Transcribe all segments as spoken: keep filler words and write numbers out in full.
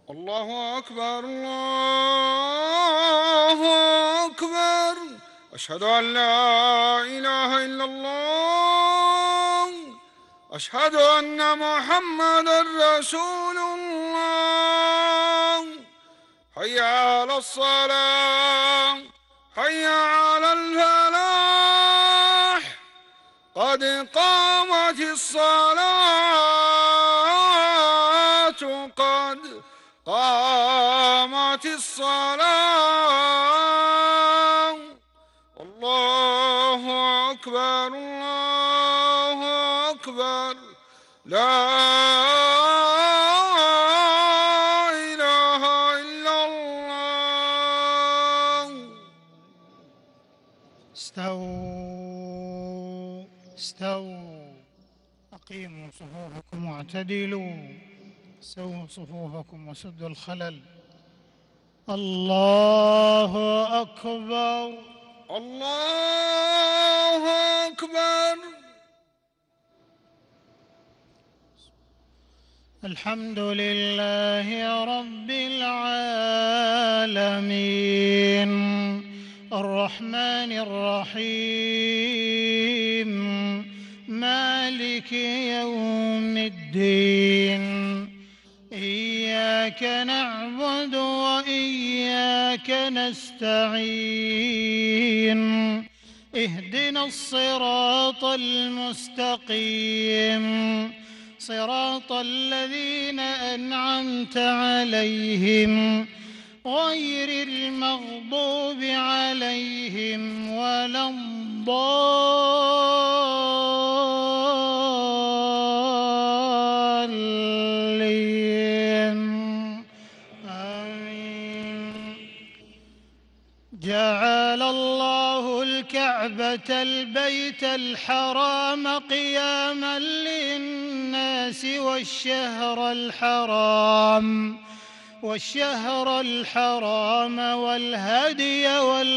الله أكبر الله أكبر. أشهد أن لا إله إلا الله. أشهد أن محمدًا رسول الله. حي على الصلاة حي على الفلاح. قد قامت الصلاة قد قامت الصلاة. الله أكبر الله أكبر. لا إله إلا الله. استووا استووا أقيموا صفوفكم واعتدلوا. سووا صفوفكم وسدوا الخلل. الله أكبر الله أكبر. الحمد لله رب العالمين الرحمن الرحيم مالك يوم الدين. إياك نعبد وإياك نستعين. اهدنا الصراط المستقيم صراط الذين أنعمت عليهم غير المغضوب عليهم ولا الضالين. آمين. جعل الله الكعبة البيت الحرام قياما للناس والشهر الحرام والشهر الحرام والهدي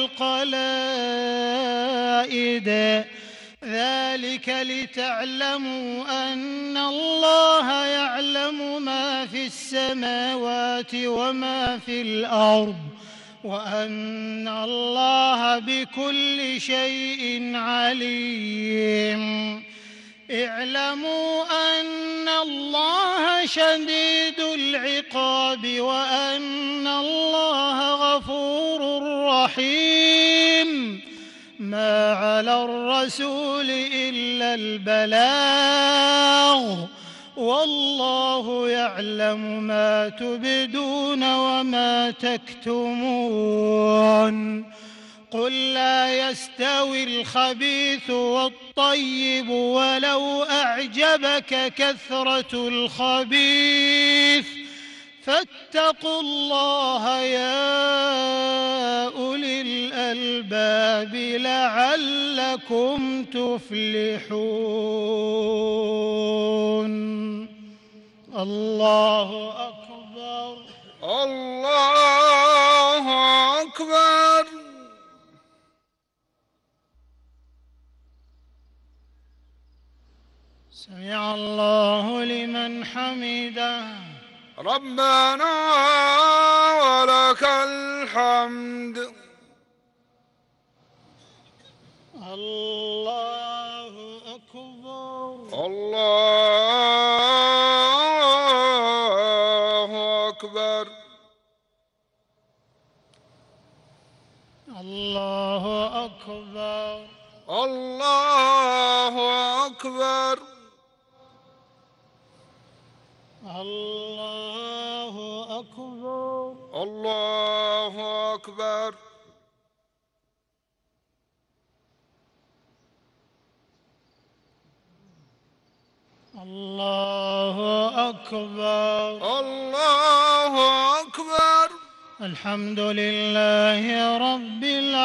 والقلائد ذلك لتعلموا أن الله يعلم ما في السماوات وما في الأرض وأن الله بكل شيء عليم. اعلموا أن الله شديد العقاب وأن الله غفور رحيم. ما على الرسول إلا البلاغ والله يعلم ما تبدون وما تكتمون. قل لا يستوي الخبيث والطيب ولو أعجبك كثرة الخبيث فاتقوا الله يا أولي الألباب لعلكم تفلحون. الله أكبر الله أكبر. سمع الله لمن حمده. ربنا ولك الحمد. الله أكبر الله أكبر. الله أكبر الله أكبر. الله أكبر الله أكبر. الله أكبر الله أكبر. الحمد لله رب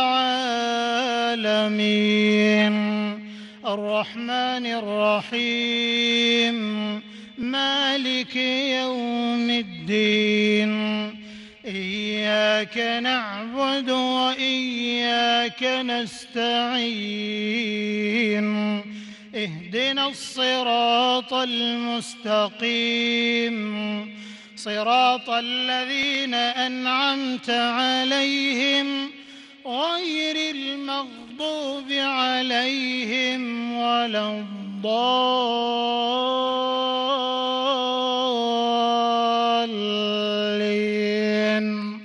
العالمين الرحمن الرحيم مالك يوم الدين. إياك نعبد وإياك نستعين. اهدنا الصراط المستقيم صراط الذين أنعمت عليهم غير المغضوب عليهم ولا الضالين.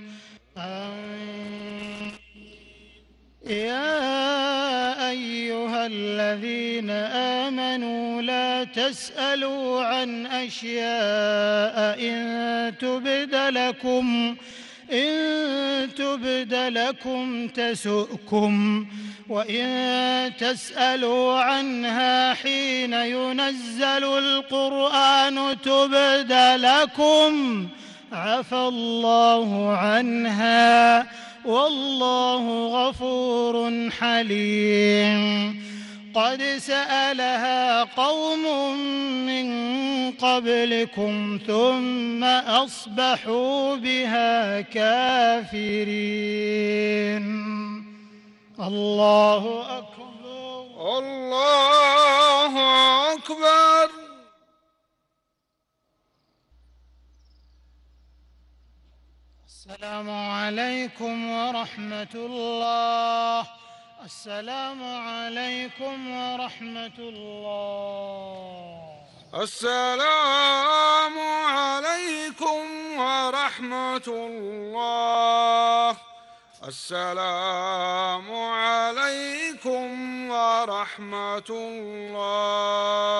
آمين. يا أيها الذين آمنوا لا تسألوا عن أشياء إن تبد لكم إن تبد لكم تسؤكم، وإن تسألوا عنها حين ينزل القرآن تبد لكم عفى الله عنها والله غفور حليم. قد سألها قوم من قبلكم ثم أصبحوا بها كافرين. الله أكبر. الله أكبر. السلام عليكم ورحمة الله. السلام عليكم ورحمة الله. السلام عليكم ورحمة الله. السلام عليكم ورحمة الله.